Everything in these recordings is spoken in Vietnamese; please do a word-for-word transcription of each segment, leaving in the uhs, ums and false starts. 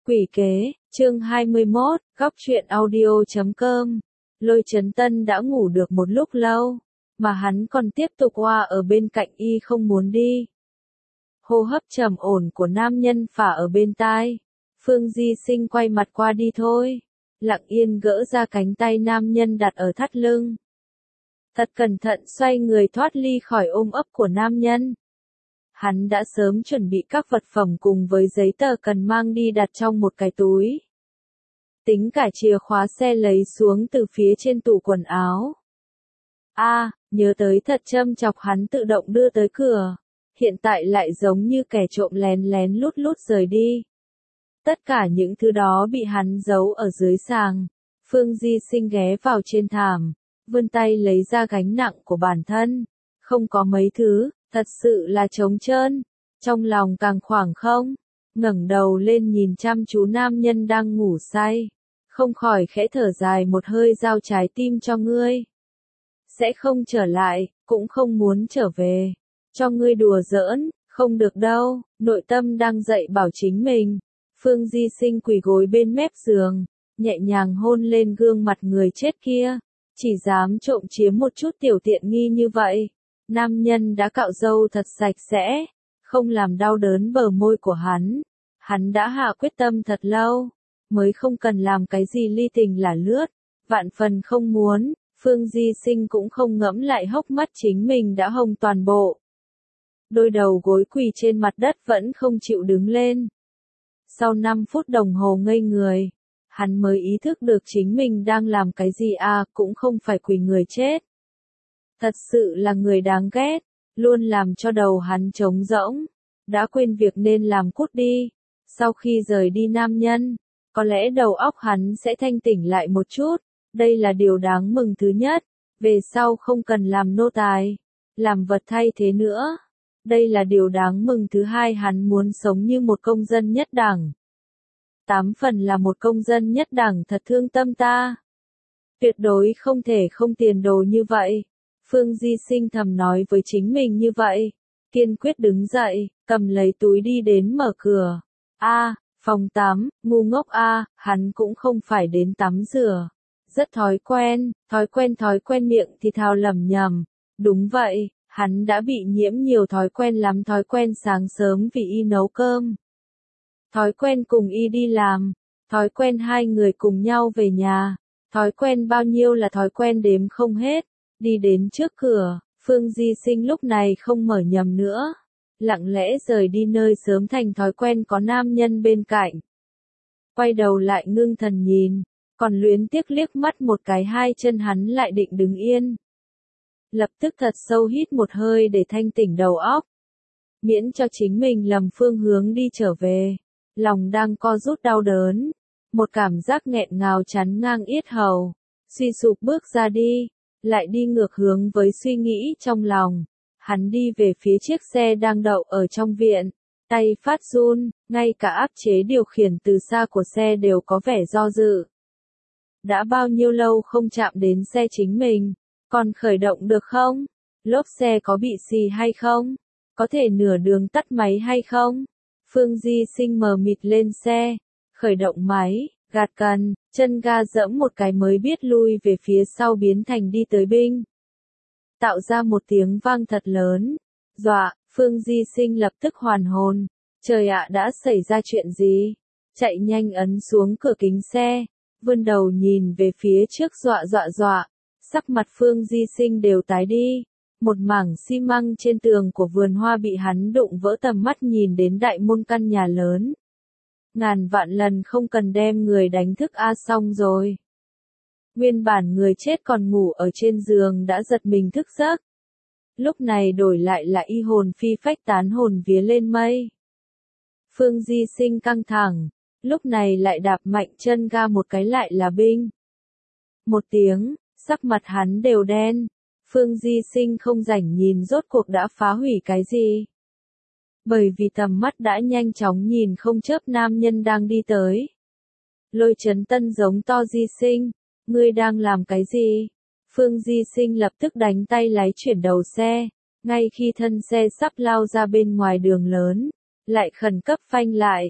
Quỷ kế, chương hai mươi mốt, góc truyện audio chấm com. Lôi Chấn Tân đã ngủ được một lúc lâu, mà hắn còn tiếp tục oa ở bên cạnh y không muốn đi. Hô hấp trầm ổn của nam nhân phả ở bên tai. Phương Di Sinh quay mặt qua đi thôi. Lặng yên gỡ ra cánh tay nam nhân đặt ở thắt lưng. Thật cẩn thận xoay người thoát ly khỏi ôm ấp của nam nhân. Hắn đã sớm chuẩn bị các vật phẩm cùng với giấy tờ cần mang đi đặt trong một cái túi. Tính cả chìa khóa xe lấy xuống từ phía trên tủ quần áo. A, à, nhớ tới thật châm chọc hắn tự động đưa tới cửa. Hiện tại lại giống như kẻ trộm lén lén lút lút rời đi. Tất cả những thứ đó bị hắn giấu ở dưới sàng. Phương Di Sinh ghé vào trên thảm, vươn tay lấy ra gánh nặng của bản thân. Không có mấy thứ, thật sự là trống trơn. Trong lòng càng khoảng không, ngẩng đầu lên nhìn chăm chú nam nhân đang ngủ say. Không khỏi khẽ thở dài một hơi giao trái tim cho ngươi. Sẽ không trở lại, cũng không muốn trở về. Cho ngươi đùa giỡn, không được đâu, nội tâm đang dạy bảo chính mình. Phương Di Sinh quỳ gối bên mép giường, nhẹ nhàng hôn lên gương mặt người chết kia. Chỉ dám trộm chiếm một chút tiểu tiện nghi như vậy. Nam nhân đã cạo râu thật sạch sẽ, không làm đau đớn bờ môi của hắn. Hắn đã hạ quyết tâm thật lâu, mới không cần làm cái gì ly tình là lướt. Vạn phần không muốn, Phương Di Sinh cũng không ngẫm lại hốc mắt chính mình đã hồng toàn bộ. Đôi đầu gối quỳ trên mặt đất vẫn không chịu đứng lên. Sau năm phút đồng hồ ngây người, hắn mới ý thức được chính mình đang làm cái gì à, cũng không phải quỳ người chết. Thật sự là người đáng ghét, luôn làm cho đầu hắn trống rỗng, đã quên việc nên làm cút đi. Sau khi rời đi nam nhân, có lẽ đầu óc hắn sẽ thanh tỉnh lại một chút, đây là điều đáng mừng thứ nhất, về sau không cần làm nô tài, làm vật thay thế nữa. Đây là điều đáng mừng thứ hai, hắn muốn sống như một công dân nhất đẳng. Tám phần là một công dân nhất đẳng thật thương tâm ta. Tuyệt đối không thể không tiền đồ như vậy. Phương Di Sinh thầm nói với chính mình như vậy. Kiên quyết đứng dậy, cầm lấy túi đi đến mở cửa. A, à, phòng tắm, ngu ngốc a, à, hắn cũng không phải đến tắm rửa. Rất thói quen, thói quen thói quen miệng thì thào lẩm nhẩm. Đúng vậy, hắn đã bị nhiễm nhiều thói quen lắm, thói quen sáng sớm vì y nấu cơm. Thói quen cùng y đi làm, thói quen hai người cùng nhau về nhà, thói quen bao nhiêu là thói quen đếm không hết. Đi đến trước cửa, Phương Di Sinh lúc này không mở nhầm nữa. Lặng lẽ rời đi nơi sớm thành thói quen có nam nhân bên cạnh. Quay đầu lại ngưng thần nhìn, còn luyến tiếc liếc mắt một cái hai chân hắn lại định đứng yên. Lập tức thật sâu hít một hơi để thanh tỉnh đầu óc. Miễn cho chính mình lầm phương hướng đi trở về. Lòng đang co rút đau đớn. Một cảm giác nghẹn ngào chắn ngang yết hầu. Suy sụp bước ra đi. Lại đi ngược hướng với suy nghĩ trong lòng. Hắn đi về phía chiếc xe đang đậu ở trong viện. Tay phát run, ngay cả áp chế điều khiển từ xa của xe đều có vẻ do dự. Đã bao nhiêu lâu không chạm đến xe chính mình. Còn khởi động được không? Lốp xe có bị xì hay không? Có thể nửa đường tắt máy hay không? Phương Di Sinh mờ mịt lên xe. Khởi động máy, gạt cần, chân ga giẫm một cái mới biết lui về phía sau biến thành đi tới binh. Tạo ra một tiếng vang thật lớn. Dọa, Phương Di Sinh lập tức hoàn hồn. Trời ạ, đã xảy ra chuyện gì? Chạy nhanh ấn xuống cửa kính xe. Vươn đầu nhìn về phía trước dọa dọa dọa. Sắc mặt Phương Di Sinh đều tái đi. Một mảng xi măng trên tường của vườn hoa bị hắn đụng vỡ, tầm mắt nhìn đến đại môn căn nhà lớn. Ngàn vạn lần không cần đem người đánh thức a, xong rồi. Nguyên bản người chết còn ngủ ở trên giường đã giật mình thức giấc. Lúc này đổi lại là y hồn phi phách tán hồn vía lên mây. Phương Di Sinh căng thẳng, lúc này lại đạp mạnh chân ga một cái lại là binh. Một tiếng, sắc mặt hắn đều đen. Phương Di Sinh không rảnh nhìn rốt cuộc đã phá hủy cái gì. Bởi vì tầm mắt đã nhanh chóng nhìn không chớp nam nhân đang đi tới. Lôi Chấn Tân giống to: Di Sinh, ngươi đang làm cái gì? Phương Di Sinh lập tức đánh tay lái chuyển đầu xe, ngay khi thân xe sắp lao ra bên ngoài đường lớn, lại khẩn cấp phanh lại,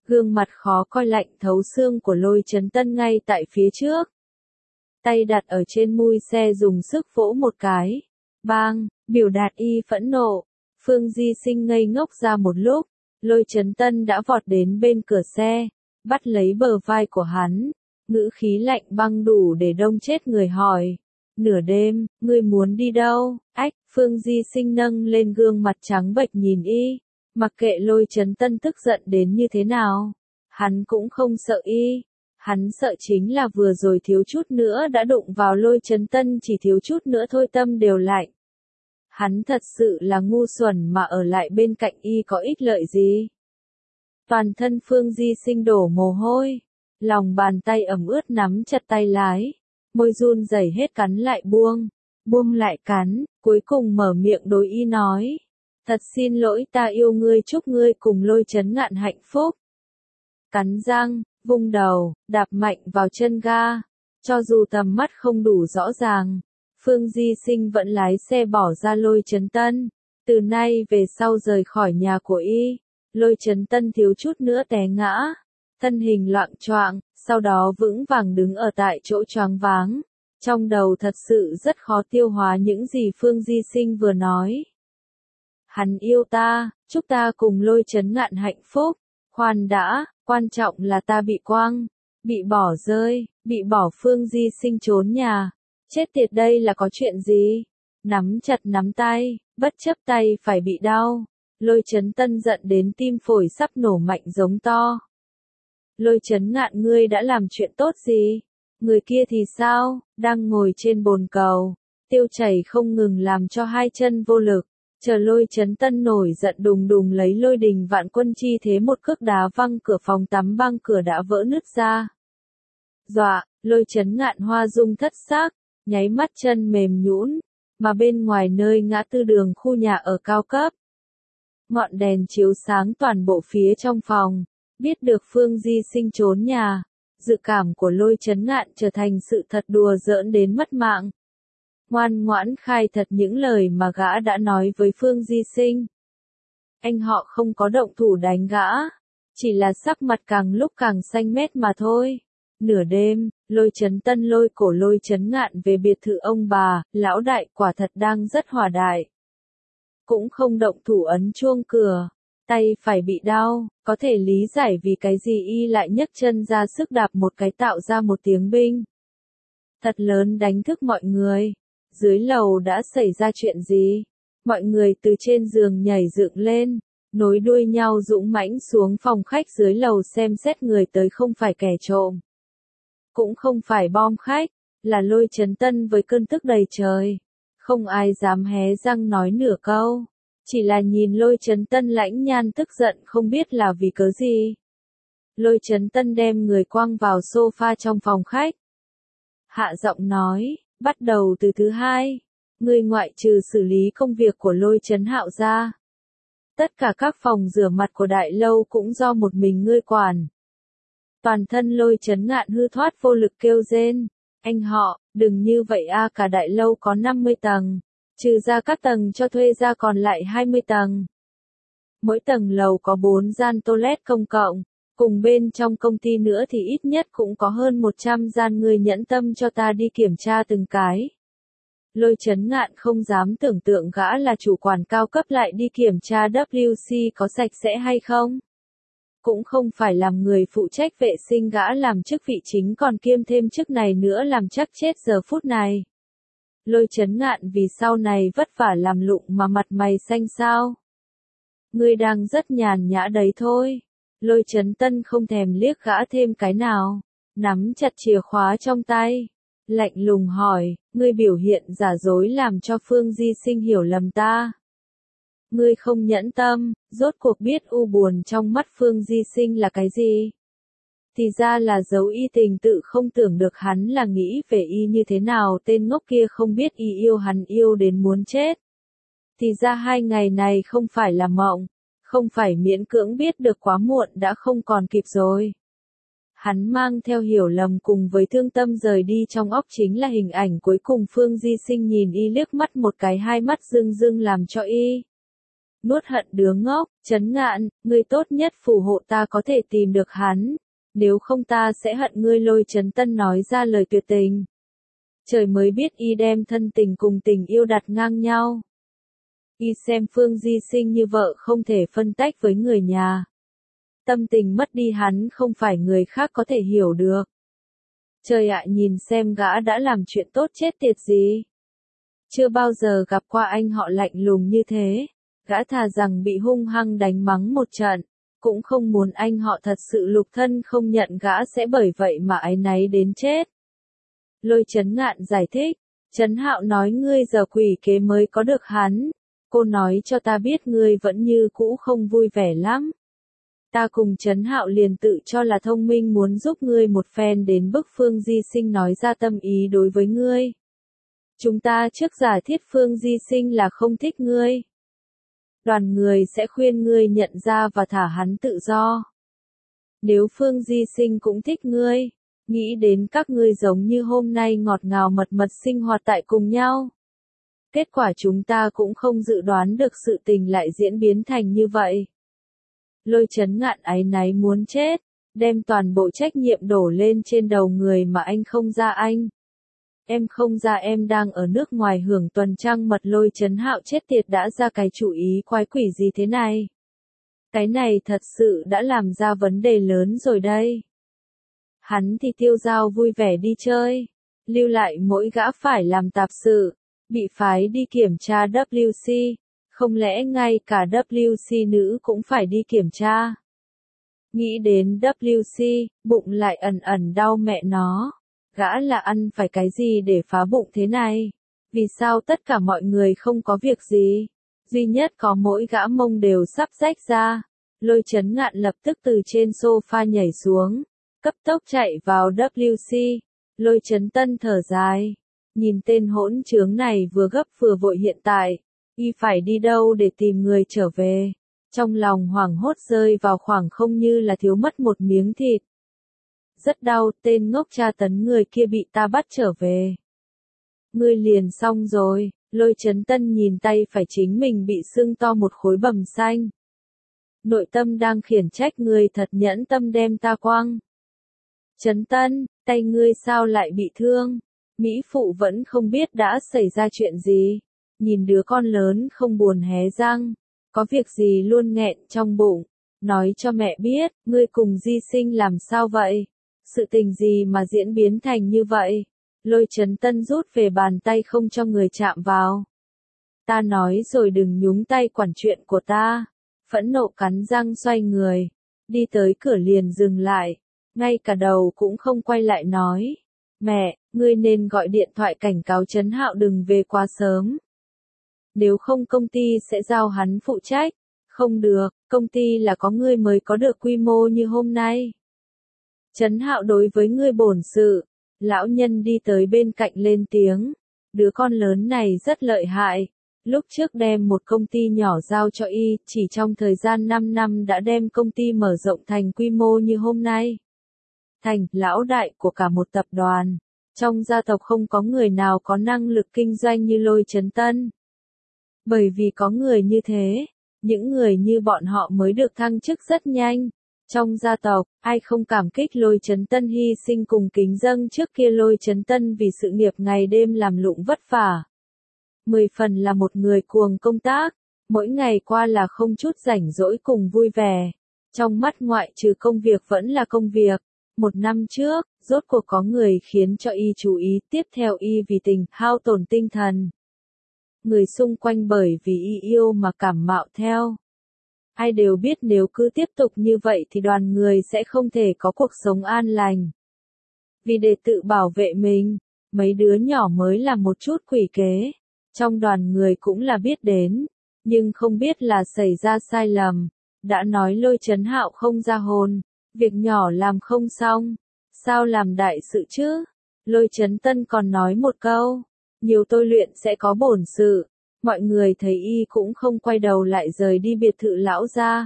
gương mặt khó coi lạnh thấu xương của Lôi Chấn Tân ngay tại phía trước. Tay đặt ở trên mui xe dùng sức vỗ một cái. Bang, biểu đạt y phẫn nộ. Phương Di Sinh ngây ngốc ra một lúc. Lôi Chấn Tân đã vọt đến bên cửa xe, bắt lấy bờ vai của hắn. Ngữ khí lạnh băng đủ để đông chết người hỏi. Nửa đêm, ngươi muốn đi đâu? Ách, Phương Di Sinh nâng lên gương mặt trắng bệch nhìn y. Mặc kệ Lôi Chấn Tân tức giận đến như thế nào, hắn cũng không sợ y. Hắn sợ chính là vừa rồi thiếu chút nữa đã đụng vào Lôi Chấn Tân, chỉ thiếu chút nữa thôi tâm đều lạnh. Hắn thật sự là ngu xuẩn mà ở lại bên cạnh y có ích lợi gì. Toàn thân Phương Di Sinh đổ mồ hôi, lòng bàn tay ẩm ướt nắm chặt tay lái, môi run rẩy hết cắn lại buông, buông lại cắn, cuối cùng mở miệng đối y nói. Thật xin lỗi, ta yêu ngươi, chúc ngươi cùng Lôi Chấn Ngạn hạnh phúc. Cắn răng, vung đầu, đạp mạnh vào chân ga. Cho dù tầm mắt không đủ rõ ràng, Phương Di Sinh vẫn lái xe bỏ ra Lôi Chấn Tân. Từ nay về sau rời khỏi nhà của y, Lôi Chấn Tân thiếu chút nữa té ngã, thân hình loạng choạng, sau đó vững vàng đứng ở tại chỗ choáng váng. Trong đầu thật sự rất khó tiêu hóa những gì Phương Di Sinh vừa nói. Hắn yêu ta, chúc ta cùng Lôi Chấn Ngạn hạnh phúc. Khoan đã, quan trọng là ta bị quăng, bị bỏ rơi, bị bỏ. Phương Di Sinh trốn nhà. Chết tiệt, đây là có chuyện gì? Nắm chặt nắm tay, bất chấp tay phải bị đau. Lôi Chấn Tân giận đến tim phổi sắp nổ mạnh giống to. Lôi Chấn Ngạn, ngươi đã làm chuyện tốt gì? Người kia thì sao? Đang ngồi trên bồn cầu, tiêu chảy không ngừng làm cho hai chân vô lực. Chờ Lôi Chấn Tân nổi giận đùng đùng lấy Lôi Đình Vạn Quân chi thế một cước đá văng cửa phòng tắm, băng cửa đã vỡ nứt ra. Dọa, Lôi Chấn Ngạn hoa dung thất xác, nháy mắt chân mềm nhũn, mà bên ngoài nơi ngã tư đường khu nhà ở cao cấp. Ngọn đèn chiếu sáng toàn bộ phía trong phòng, biết được Phương Di Sinh trốn nhà, dự cảm của Lôi Chấn Ngạn trở thành sự thật, đùa giỡn đến mất mạng. Ngoan ngoãn khai thật những lời mà gã đã nói với Phương Di Sinh. Anh họ không có động thủ đánh gã, chỉ là sắc mặt càng lúc càng xanh mét mà thôi. Nửa đêm, Lôi Chấn Tân lôi cổ Lôi Chấn Ngạn về biệt thự ông bà, lão đại quả thật đang rất hòa đại. Cũng không động thủ ấn chuông cửa, tay phải bị đau, có thể lý giải vì cái gì y lại nhấc chân ra sức đạp một cái tạo ra một tiếng binh. Thật lớn, đánh thức mọi người. Dưới lầu đã xảy ra chuyện gì? Mọi người từ trên giường nhảy dựng lên, nối đuôi nhau dũng mãnh xuống phòng khách dưới lầu xem xét. Người tới không phải kẻ trộm, cũng không phải bom khách, là Lôi Chấn Tân với cơn tức đầy trời. Không ai dám hé răng nói nửa câu, chỉ là nhìn Lôi Chấn Tân lãnh nhan tức giận không biết là vì cớ gì. Lôi Chấn Tân đem người quăng vào sofa trong phòng khách. Hạ giọng nói, bắt đầu từ thứ hai, ngươi ngoại trừ xử lý công việc của Lôi Chấn Hạo ra, tất cả các phòng rửa mặt của đại lâu cũng do một mình ngươi quản. Toàn thân Lôi Chấn Ngạn hư thoát vô lực kêu rên. Anh họ, đừng như vậy a, cả đại lâu có năm mươi tầng, trừ ra các tầng cho thuê ra còn lại hai mươi tầng. Mỗi tầng lầu có bốn gian toilet công cộng, cùng bên trong công ty nữa thì ít nhất cũng có hơn một trăm gian, ngươi nhẫn tâm cho ta đi kiểm tra từng cái. Lôi Chấn Ngạn không dám tưởng tượng gã là chủ quản cao cấp lại đi kiểm tra W C có sạch sẽ hay không. Cũng không phải làm người phụ trách vệ sinh, gã làm chức vị chính còn kiêm thêm chức này nữa, làm chắc chết giờ phút này. Lôi Chấn Ngạn vì sau này vất vả làm lụng mà mặt mày xanh sao? Ngươi đang rất nhàn nhã đấy thôi. Lôi Chấn Tân không thèm liếc gã thêm cái nào, nắm chặt chìa khóa trong tay, lạnh lùng hỏi, ngươi biểu hiện giả dối làm cho Phương Di Sinh hiểu lầm ta. Ngươi không nhẫn tâm, rốt cuộc biết u buồn trong mắt Phương Di Sinh là cái gì? Thì ra là giấu y tình tự không tưởng được hắn là nghĩ về y như thế nào, tên ngốc kia không biết y yêu hắn yêu đến muốn chết. Thì ra hai ngày này không phải là mộng, không phải miễn cưỡng biết được, quá muộn đã không còn kịp rồi. Hắn mang theo hiểu lầm cùng với thương tâm rời đi, trong óc chính là hình ảnh cuối cùng Phương Di Sinh nhìn y liếc mắt một cái, hai mắt rưng rưng làm cho y Nuốt hận đứa ngốc, Trấn Ngạn, ngươi tốt nhất phù hộ ta có thể tìm được hắn, nếu không ta sẽ hận ngươi. Lôi Chấn Tân nói ra lời tuyệt tình. Trời mới biết y đem thân tình cùng tình yêu đặt ngang nhau. Y xem Phương Di Sinh như vợ không thể phân tách với người nhà. Tâm tình mất đi hắn không phải người khác có thể hiểu được. Trời ạ, nhìn xem gã đã làm chuyện tốt chết tiệt gì. Chưa bao giờ gặp qua anh họ lạnh lùng như thế. Gã thà rằng bị hung hăng đánh mắng một trận, cũng không muốn anh họ thật sự lục thân không nhận gã sẽ bởi vậy mà áy náy đến chết. Lôi Chấn Ngạn giải thích, Trấn Hạo nói ngươi giờ quỷ kế mới có được hắn, cô nói cho ta biết ngươi vẫn như cũ không vui vẻ lắm. Ta cùng Trấn Hạo liền tự cho là thông minh muốn giúp ngươi một phen đến bức Phương Di Sinh nói ra tâm ý đối với ngươi. Chúng ta trước giả thiết Phương Di Sinh là không thích ngươi. Đoàn người sẽ khuyên ngươi nhận ra và thả hắn tự do. Nếu Phương Di Sinh cũng thích ngươi, nghĩ đến các ngươi giống như hôm nay ngọt ngào mật mật sinh hoạt tại cùng nhau. Kết quả chúng ta cũng không dự đoán được sự tình lại diễn biến thành như vậy. Lôi Chấn Ngạn áy náy muốn chết, đem toàn bộ trách nhiệm đổ lên trên đầu người mà anh không ra anh. Em không ra em đang ở nước ngoài hưởng tuần trăng mật. Lôi Chấn Hạo chết tiệt đã ra cái chủ ý quái quỷ gì thế này. Cái này thật sự đã làm ra vấn đề lớn rồi đây. Hắn thì tiêu dao vui vẻ đi chơi, lưu lại mỗi gã phải làm tạp sự, bị phái đi kiểm tra W C, không lẽ ngay cả W C nữ cũng phải đi kiểm tra. Nghĩ đến W C, bụng lại ẩn ẩn đau mẹ nó. Gã là ăn phải cái gì để phá bụng thế này? Vì sao tất cả mọi người không có việc gì? Duy nhất có mỗi gã mông đều sắp rách ra. Lôi Chấn Ngạn lập tức từ trên sofa nhảy xuống, cấp tốc chạy vào W C. Lôi Chấn Tân thở dài, nhìn tên hỗn trướng này vừa gấp vừa vội hiện tại, y phải đi đâu để tìm người trở về. Trong lòng hoảng hốt rơi vào khoảng không như là thiếu mất một miếng thịt. Rất đau, tên ngốc tra tấn người kia bị ta bắt trở về. Ngươi liền xong rồi. Lôi Chấn Tân nhìn tay phải chính mình bị sưng to một khối bầm xanh. Nội tâm đang khiển trách ngươi thật nhẫn tâm đem ta quăng. Chấn Tân, tay ngươi sao lại bị thương? Mỹ phụ vẫn không biết đã xảy ra chuyện gì. Nhìn đứa con lớn không buồn hé răng, có việc gì luôn nghẹn trong bụng. Nói cho mẹ biết, ngươi cùng Di Sinh làm sao vậy? Sự tình gì mà diễn biến thành như vậy? Lôi Chấn Tân rút về bàn tay không cho người chạm vào. Ta nói rồi đừng nhúng tay quản chuyện của ta. Phẫn nộ cắn răng xoay người, đi tới cửa liền dừng lại, ngay cả đầu cũng không quay lại nói. Mẹ, ngươi nên gọi điện thoại cảnh cáo Trấn Hạo đừng về quá sớm. Nếu không công ty sẽ giao hắn phụ trách. Không được, công ty là có ngươi mới có được quy mô như hôm nay. Trấn Hạo đối với ngươi bổn sự. Lão nhân đi tới bên cạnh lên tiếng. Đứa con lớn này rất lợi hại. Lúc trước đem một công ty nhỏ giao cho y, chỉ trong thời gian năm năm đã đem công ty mở rộng thành quy mô như hôm nay. Thành lão đại của cả một tập đoàn. Trong gia tộc không có người nào có năng lực kinh doanh như Lôi Chấn Tân. Bởi vì có người như thế, những người như bọn họ mới được thăng chức rất nhanh. Trong gia tộc, ai không cảm kích Lôi Chấn Tân hy sinh cùng kính dâng trước kia Lôi Chấn Tân vì sự nghiệp ngày đêm làm lụng vất vả. Mười phần là một người cuồng công tác, mỗi ngày qua là không chút rảnh rỗi cùng vui vẻ. Trong mắt ngoại trừ công việc vẫn là công việc. Một năm trước, rốt cuộc có người khiến cho y chú ý, tiếp theo y vì tình, hao tổn tinh thần. Người xung quanh bởi vì y yêu mà cảm mạo theo. Ai đều biết nếu cứ tiếp tục như vậy thì đoàn người sẽ không thể có cuộc sống an lành. Vì để tự bảo vệ mình, mấy đứa nhỏ mới làm một chút quỷ kế. Trong đoàn người cũng là biết đến, nhưng không biết là xảy ra sai lầm. Đã nói Lôi Chấn Hạo không ra hồn, việc nhỏ làm không xong, sao làm đại sự chứ? Lôi Chấn Tân còn nói một câu, nhiều tôi luyện sẽ có bổn sự. Mọi người thấy y cũng không quay đầu lại rời đi biệt thự lão gia.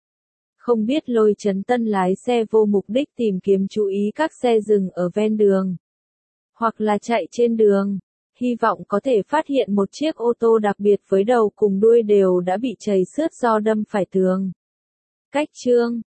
Không biết Lôi Chấn Tân lái xe vô mục đích tìm kiếm chú ý các xe dừng ở ven đường, hoặc là chạy trên đường. hy vọng có thể phát hiện một chiếc ô tô đặc biệt với đầu cùng đuôi đều đã bị trầy xước do đâm phải tường. Cách chương